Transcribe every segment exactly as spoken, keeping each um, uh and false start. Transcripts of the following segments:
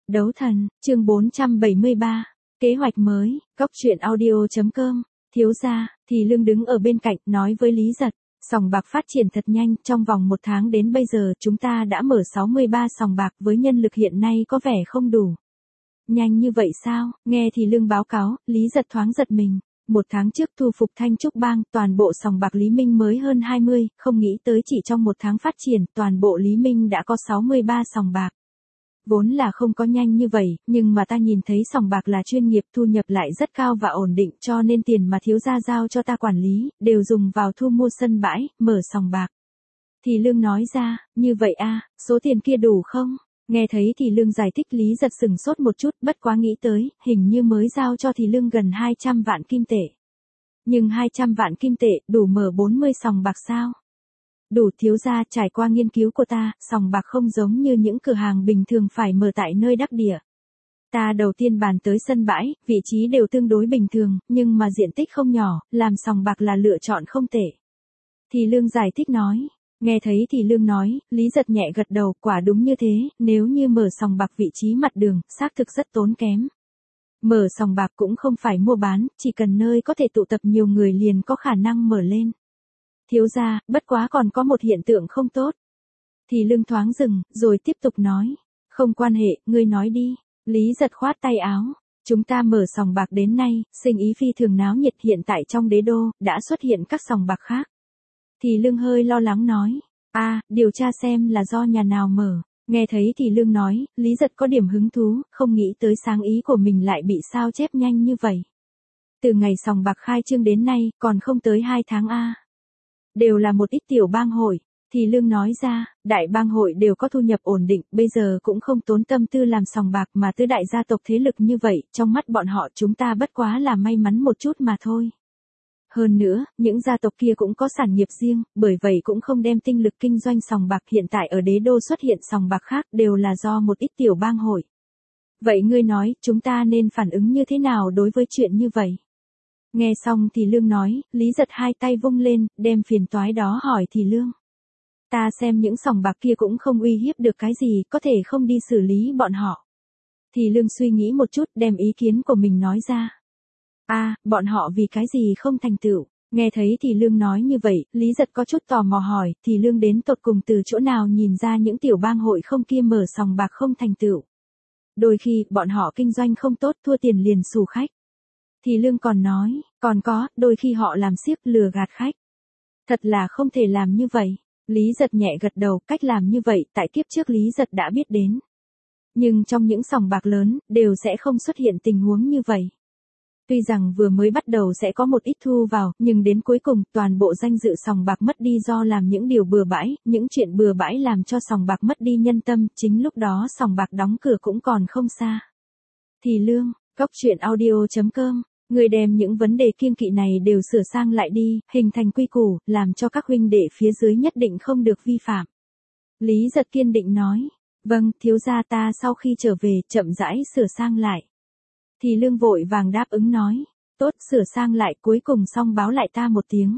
Đấu thần, chương bốn trăm bảy mươi ba, kế hoạch mới, cốc truyện audio chấm com, thiếu gia, thì lương đứng ở bên cạnh, nói với Lý Giật, sòng bạc phát triển thật nhanh, trong vòng một tháng đến bây giờ chúng ta đã mở sáu mươi ba sòng bạc với nhân lực hiện nay có vẻ không đủ. Nhanh như vậy sao? Nghe thì lương báo cáo, Lý Giật thoáng giật mình. Một tháng trước thu phục Thanh Trúc Bang, toàn bộ sòng bạc Lý Minh mới hơn hai mươi, không nghĩ tới chỉ trong một tháng phát triển, toàn bộ Lý Minh đã có sáu mươi ba sòng bạc. Vốn là không có nhanh như vậy, nhưng mà ta nhìn thấy sòng bạc là chuyên nghiệp, thu nhập lại rất cao và ổn định, cho nên tiền mà thiếu gia giao cho ta quản lý, đều dùng vào thu mua sân bãi, mở sòng bạc. Thì lương nói ra, như vậy a, số tiền kia đủ không? Nghe thấy thì lương giải thích, Lý Giật sừng sốt một chút, bất quá nghĩ tới, hình như mới giao cho thì lương gần hai trăm vạn kim tệ. Nhưng hai trăm vạn kim tệ, đủ mở bốn mươi sòng bạc sao? Đủ, thiếu gia, trải qua nghiên cứu của ta, sòng bạc không giống như những cửa hàng bình thường phải mở tại nơi đắc địa. Ta đầu tiên bàn tới sân bãi, vị trí đều tương đối bình thường, nhưng mà diện tích không nhỏ, làm sòng bạc là lựa chọn không tệ. Thì lương giải thích nói. Nghe thấy thì lương nói, Lý Giật nhẹ gật đầu, quả đúng như thế, nếu như mở sòng bạc vị trí mặt đường, xác thực rất tốn kém. Mở sòng bạc cũng không phải mua bán, chỉ cần nơi có thể tụ tập nhiều người liền có khả năng mở lên. Thiếu gia, bất quá còn có một hiện tượng không tốt. Thì lương thoáng dừng, rồi tiếp tục nói. Không quan hệ, ngươi nói đi. Lý Giật khoát tay áo. Chúng ta mở sòng bạc đến nay, sinh ý phi thường náo nhiệt, hiện tại trong đế đô, đã xuất hiện các sòng bạc khác. Thì lương hơi lo lắng nói. a à, điều tra xem là do nhà nào mở. Nghe thấy thì lương nói, Lý Giật có điểm hứng thú, không nghĩ tới sáng ý của mình lại bị sao chép nhanh như vậy. Từ ngày sòng bạc khai trương đến nay, còn không tới hai tháng a. Đều là một ít tiểu bang hội. Thì lương nói ra, đại bang hội đều có thu nhập ổn định, bây giờ cũng không tốn tâm tư làm sòng bạc mà tứ đại gia tộc thế lực như vậy, trong mắt bọn họ chúng ta bất quá là may mắn một chút mà thôi. Hơn nữa, những gia tộc kia cũng có sản nghiệp riêng, bởi vậy cũng không đem tinh lực kinh doanh sòng bạc, hiện tại ở đế đô xuất hiện sòng bạc khác đều là do một ít tiểu bang hội. Vậy ngươi nói, chúng ta nên phản ứng như thế nào đối với chuyện như vậy? Nghe xong thì lương nói, Lý Giật hai tay vung lên, đem phiền toái đó hỏi thì lương. Ta xem những sòng bạc kia cũng không uy hiếp được cái gì, có thể không đi xử lý bọn họ. Thì lương suy nghĩ một chút, đem ý kiến của mình nói ra. a à, bọn họ vì cái gì không thành tựu? Nghe thấy thì lương nói như vậy, Lý Giật có chút tò mò hỏi, thì lương đến tột cùng từ chỗ nào nhìn ra những tiểu bang hội không kia mở sòng bạc không thành tựu? Đôi khi, bọn họ kinh doanh không tốt, thua tiền liền xù khách. Thì lương còn nói, còn có, đôi khi họ làm xiếc lừa gạt khách. Thật là không thể làm như vậy. Lý Giật nhẹ gật đầu, cách làm như vậy, tại kiếp trước Lý Giật đã biết đến. Nhưng trong những sòng bạc lớn, đều sẽ không xuất hiện tình huống như vậy. Tuy rằng vừa mới bắt đầu sẽ có một ít thu vào, nhưng đến cuối cùng, toàn bộ danh dự sòng bạc mất đi do làm những điều bừa bãi, những chuyện bừa bãi làm cho sòng bạc mất đi nhân tâm, chính lúc đó sòng bạc đóng cửa cũng còn không xa. Thì lương, cốc truyện audio chấm com, người đem những vấn đề kiêng kỵ này đều sửa sang lại đi, hình thành quy củ, làm cho các huynh đệ phía dưới nhất định không được vi phạm. Lý Giật kiên định nói, vâng, thiếu gia, ta sau khi trở về, chậm rãi sửa sang lại. Thì lương vội vàng đáp ứng nói, tốt, sửa sang lại, cuối cùng xong báo lại ta một tiếng.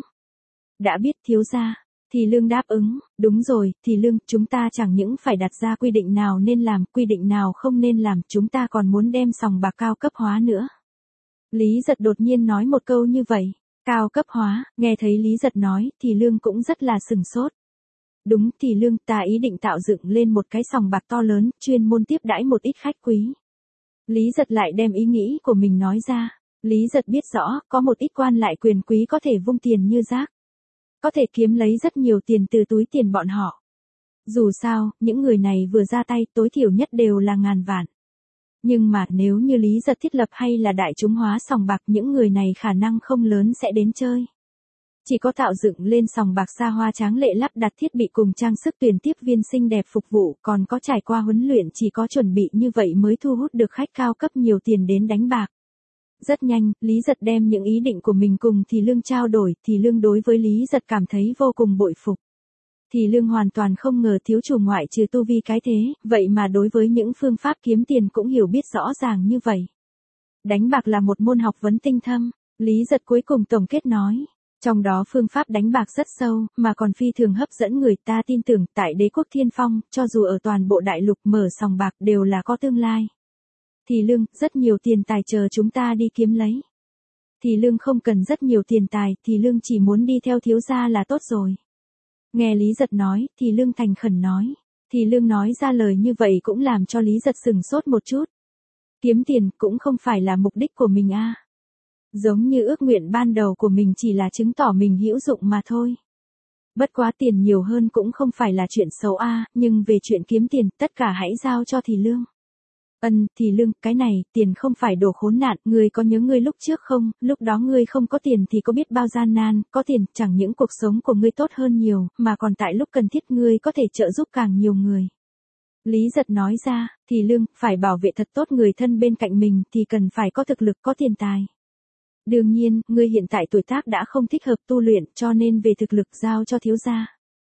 Đã biết, thiếu gia. Thì lương đáp ứng, đúng rồi, thì lương, chúng ta chẳng những phải đặt ra quy định nào nên làm, quy định nào không nên làm, chúng ta còn muốn đem sòng bạc cao cấp hóa nữa. Lý Giật đột nhiên nói một câu như vậy, cao cấp hóa, nghe thấy Lý Giật nói, thì lương cũng rất là sừng sốt. Đúng, thì lương, ta ý định tạo dựng lên một cái sòng bạc to lớn, chuyên môn tiếp đãi một ít khách quý. Lý Giật lại đem ý nghĩ của mình nói ra. Lý Giật biết rõ, có một ít quan lại quyền quý có thể vung tiền như rác. Có thể kiếm lấy rất nhiều tiền từ túi tiền bọn họ. Dù sao, những người này vừa ra tay tối thiểu nhất đều là ngàn vạn. Nhưng mà nếu như Lý Giật thiết lập hay là đại chúng hóa sòng bạc, những người này khả năng không lớn sẽ đến chơi. Chỉ có tạo dựng lên sòng bạc xa hoa tráng lệ, lắp đặt thiết bị cùng trang sức tuyển tiếp viên xinh đẹp phục vụ, còn có trải qua huấn luyện, chỉ có chuẩn bị như vậy mới thu hút được khách cao cấp nhiều tiền đến đánh bạc. Rất nhanh, Lý Giật đem những ý định của mình cùng thì lương trao đổi, thì lương đối với Lý Giật cảm thấy vô cùng bội phục. Thì lương hoàn toàn không ngờ thiếu chủ ngoại trừ tu vi cái thế, vậy mà đối với những phương pháp kiếm tiền cũng hiểu biết rõ ràng như vậy. Đánh bạc là một môn học vấn tinh thâm, Lý Giật cuối cùng tổng kết nói. Trong đó phương pháp đánh bạc rất sâu, mà còn phi thường hấp dẫn người ta tin tưởng, tại đế quốc Thiên Phong, cho dù ở toàn bộ đại lục mở sòng bạc đều là có tương lai. Thì Lương, rất nhiều tiền tài chờ chúng ta đi kiếm lấy. Thì Lương không cần rất nhiều tiền tài, Thì Lương chỉ muốn đi theo thiếu gia là tốt rồi. Nghe Lý Giật nói, Thì Lương thành khẩn nói. Thì Lương nói ra lời như vậy cũng làm cho Lý Giật sửng sốt một chút. Kiếm tiền cũng không phải là mục đích của mình a. Giống như ước nguyện ban đầu của mình chỉ là chứng tỏ mình hữu dụng mà thôi. Bất quá tiền nhiều hơn cũng không phải là chuyện xấu a, nhưng về chuyện kiếm tiền, tất cả hãy giao cho Thì Lương. Ân, Thì Lương, cái này, tiền không phải đồ khốn nạn, ngươi có nhớ ngươi lúc trước không, lúc đó ngươi không có tiền thì có biết bao gian nan, có tiền, chẳng những cuộc sống của ngươi tốt hơn nhiều, mà còn tại lúc cần thiết ngươi có thể trợ giúp càng nhiều người. Lý Giật nói ra, Thì Lương, phải bảo vệ thật tốt người thân bên cạnh mình thì cần phải có thực lực có tiền tài. Đương nhiên, ngươi hiện tại tuổi tác đã không thích hợp tu luyện cho nên về thực lực giao cho thiếu gia.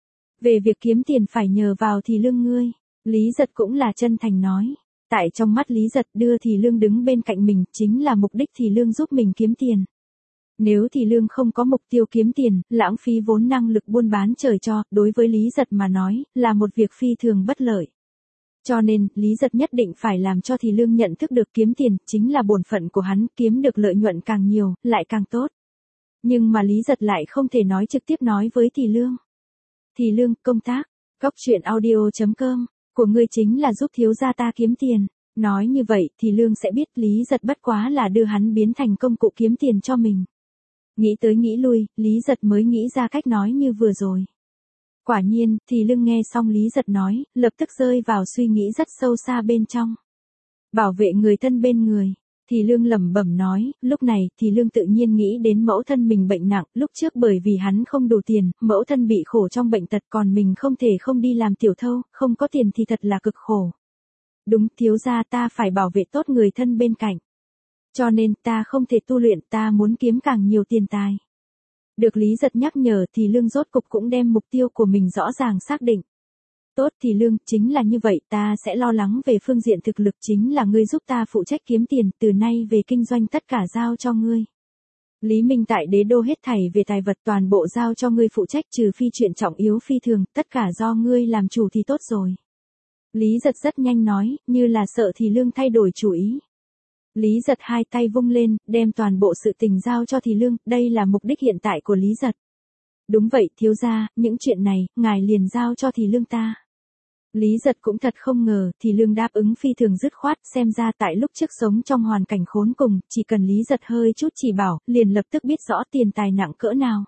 Về việc kiếm tiền phải nhờ vào Thì Lương ngươi. Lý Giật cũng là chân thành nói. Tại trong mắt Lý Giật đưa Thì Lương đứng bên cạnh mình chính là mục đích Thì Lương giúp mình kiếm tiền. Nếu Thì Lương không có mục tiêu kiếm tiền, lãng phí vốn năng lực buôn bán trời cho, đối với Lý Giật mà nói, là một việc phi thường bất lợi. Cho nên, Lý Giật nhất định phải làm cho Thì Lương nhận thức được kiếm tiền, chính là bổn phận của hắn, kiếm được lợi nhuận càng nhiều, lại càng tốt. Nhưng mà Lý Giật lại không thể nói trực tiếp nói với Thì Lương. Thì Lương, công tác, cóc truyện audio chấm com, của ngươi chính là giúp thiếu gia ta kiếm tiền. Nói như vậy, Thì Lương sẽ biết Lý Giật bất quá là đưa hắn biến thành công cụ kiếm tiền cho mình. Nghĩ tới nghĩ lui, Lý Giật mới nghĩ ra cách nói như vừa rồi. Quả nhiên, Thì Lương nghe xong Lý Giật nói, lập tức rơi vào suy nghĩ rất sâu xa bên trong. Bảo vệ người thân bên người. Thì Lương lẩm bẩm nói, lúc này, Thì Lương tự nhiên nghĩ đến mẫu thân mình bệnh nặng, lúc trước bởi vì hắn không đủ tiền, mẫu thân bị khổ trong bệnh tật còn mình không thể không đi làm tiểu thâu, không có tiền thì thật là cực khổ. Đúng, thiếu gia ta phải bảo vệ tốt người thân bên cạnh. Cho nên ta không thể tu luyện, ta muốn kiếm càng nhiều tiền tài. Được Lý Giật nhắc nhở Thì Lương rốt cục cũng đem mục tiêu của mình rõ ràng xác định. Tốt Thì Lương, chính là như vậy, ta sẽ lo lắng về phương diện thực lực, chính là ngươi giúp ta phụ trách kiếm tiền, từ nay về kinh doanh tất cả giao cho ngươi. Lý Minh tại đế đô hết thảy về tài vật toàn bộ giao cho ngươi phụ trách, trừ phi chuyện trọng yếu phi thường, tất cả do ngươi làm chủ thì tốt rồi. Lý Giật rất nhanh nói, như là sợ Thì Lương thay đổi chủ ý. Lý Giật hai tay vung lên, đem toàn bộ sự tình giao cho Thì Lương, đây là mục đích hiện tại của Lý Giật. Đúng vậy, thiếu gia, những chuyện này, ngài liền giao cho Thì Lương ta. Lý Giật cũng thật không ngờ, Thì Lương đáp ứng phi thường dứt khoát, xem ra tại lúc trước sống trong hoàn cảnh khốn cùng, chỉ cần Lý Giật hơi chút chỉ bảo, liền lập tức biết rõ tiền tài nặng cỡ nào.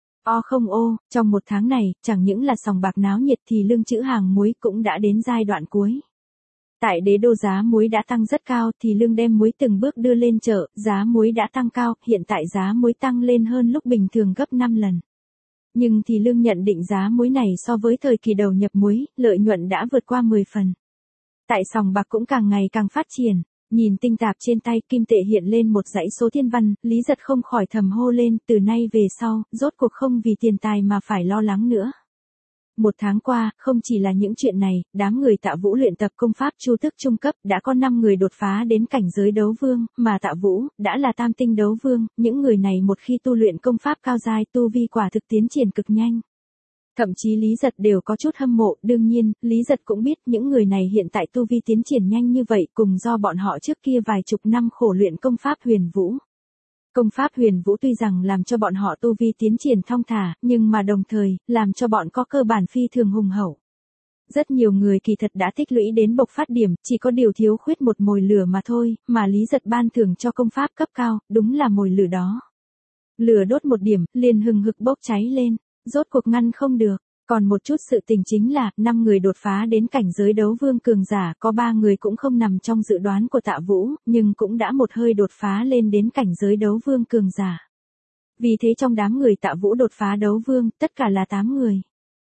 O không ô, trong một tháng này, chẳng những là sòng bạc náo nhiệt, Thì Lương trữ hàng muối cũng đã đến giai đoạn cuối. Tại đế đô giá muối đã tăng rất cao, Thì Lương đem muối từng bước đưa lên chợ, giá muối đã tăng cao, hiện tại giá muối tăng lên hơn lúc bình thường gấp năm lần. Nhưng Thì Lương nhận định giá muối này so với thời kỳ đầu nhập muối, lợi nhuận đã vượt qua mười phần. Tại sòng bạc cũng càng ngày càng phát triển, nhìn tinh tạp trên tay kim tệ hiện lên một dãy số thiên văn, Lý Giật không khỏi thầm hô lên, từ nay về sau, rốt cuộc không vì tiền tài mà phải lo lắng nữa. Một tháng qua, không chỉ là những chuyện này, đám người Tạ Vũ luyện tập công pháp chu tước trung cấp, đã có năm người đột phá đến cảnh giới đấu vương, mà Tạ Vũ, đã là tam tinh đấu vương, những người này một khi tu luyện công pháp cao giai tu vi quả thực tiến triển cực nhanh. Thậm chí Lý Giật đều có chút hâm mộ, đương nhiên, Lý Giật cũng biết những người này hiện tại tu vi tiến triển nhanh như vậy cùng do bọn họ trước kia vài chục năm khổ luyện công pháp huyền vũ. Công pháp huyền vũ tuy rằng làm cho bọn họ tu vi tiến triển thong thả, nhưng mà đồng thời, làm cho bọn có cơ bản phi thường hùng hậu. Rất nhiều người kỳ thật đã tích lũy đến bộc phát điểm, chỉ có điều thiếu khuyết một mồi lửa mà thôi, mà Lý Giật ban thưởng cho công pháp cấp cao, đúng là mồi lửa đó. Lửa đốt một điểm, liền hừng hực bốc cháy lên, rốt cuộc ngăn không được. Còn một chút sự tình chính là, năm người đột phá đến cảnh giới đấu vương cường giả, có ba người cũng không nằm trong dự đoán của Tạ Vũ, nhưng cũng đã một hơi đột phá lên đến cảnh giới đấu vương cường giả. Vì thế trong đám người Tạ Vũ đột phá đấu vương, tất cả là tám người.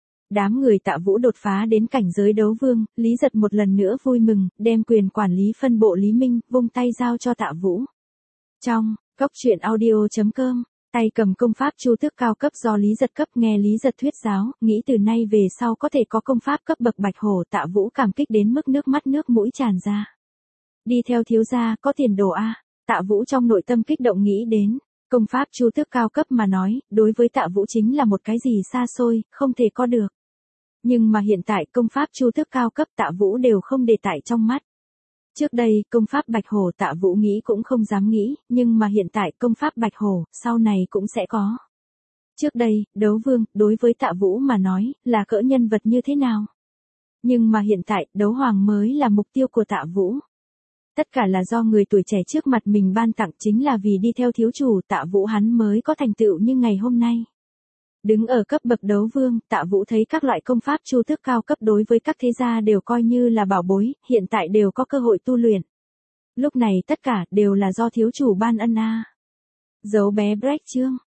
Đám người Tạ Vũ đột phá đến cảnh giới đấu vương, Lý Giật một lần nữa vui mừng, đem quyền quản lý phân bộ Lý Minh, vung tay giao cho Tạ Vũ. Trong, cóc truyện audio chấm com, tay cầm công pháp chu tước cao cấp do Lý Giật cấp, nghe Lý Giật thuyết giáo, nghĩ từ nay về sau có thể có công pháp cấp bậc bạch hổ, Tạ Vũ cảm kích đến mức nước mắt nước mũi tràn ra. Đi theo thiếu gia, có tiền đồ a. Tạ Vũ trong nội tâm kích động nghĩ đến, công pháp chu tước cao cấp mà nói, đối với Tạ Vũ chính là một cái gì xa xôi, không thể có được. Nhưng mà hiện tại công pháp chu tước cao cấp Tạ Vũ đều không để tại trong mắt. Trước đây, công pháp Bạch Hổ Tạ Vũ nghĩ cũng không dám nghĩ, nhưng mà hiện tại công pháp Bạch Hổ, sau này cũng sẽ có. Trước đây, đấu vương, đối với Tạ Vũ mà nói, là cỡ nhân vật như thế nào? Nhưng mà hiện tại, đấu hoàng mới là mục tiêu của Tạ Vũ. Tất cả là do người tuổi trẻ trước mặt mình ban tặng, chính là vì đi theo thiếu chủ Tạ Vũ hắn mới có thành tựu như ngày hôm nay. Đứng ở cấp bậc đấu vương, Tạ Vũ thấy các loại công pháp chu tước cao cấp đối với các thế gia đều coi như là bảo bối, hiện tại đều có cơ hội tu luyện. Lúc này tất cả đều là do thiếu chủ ban ân a. Dấu bé break chương.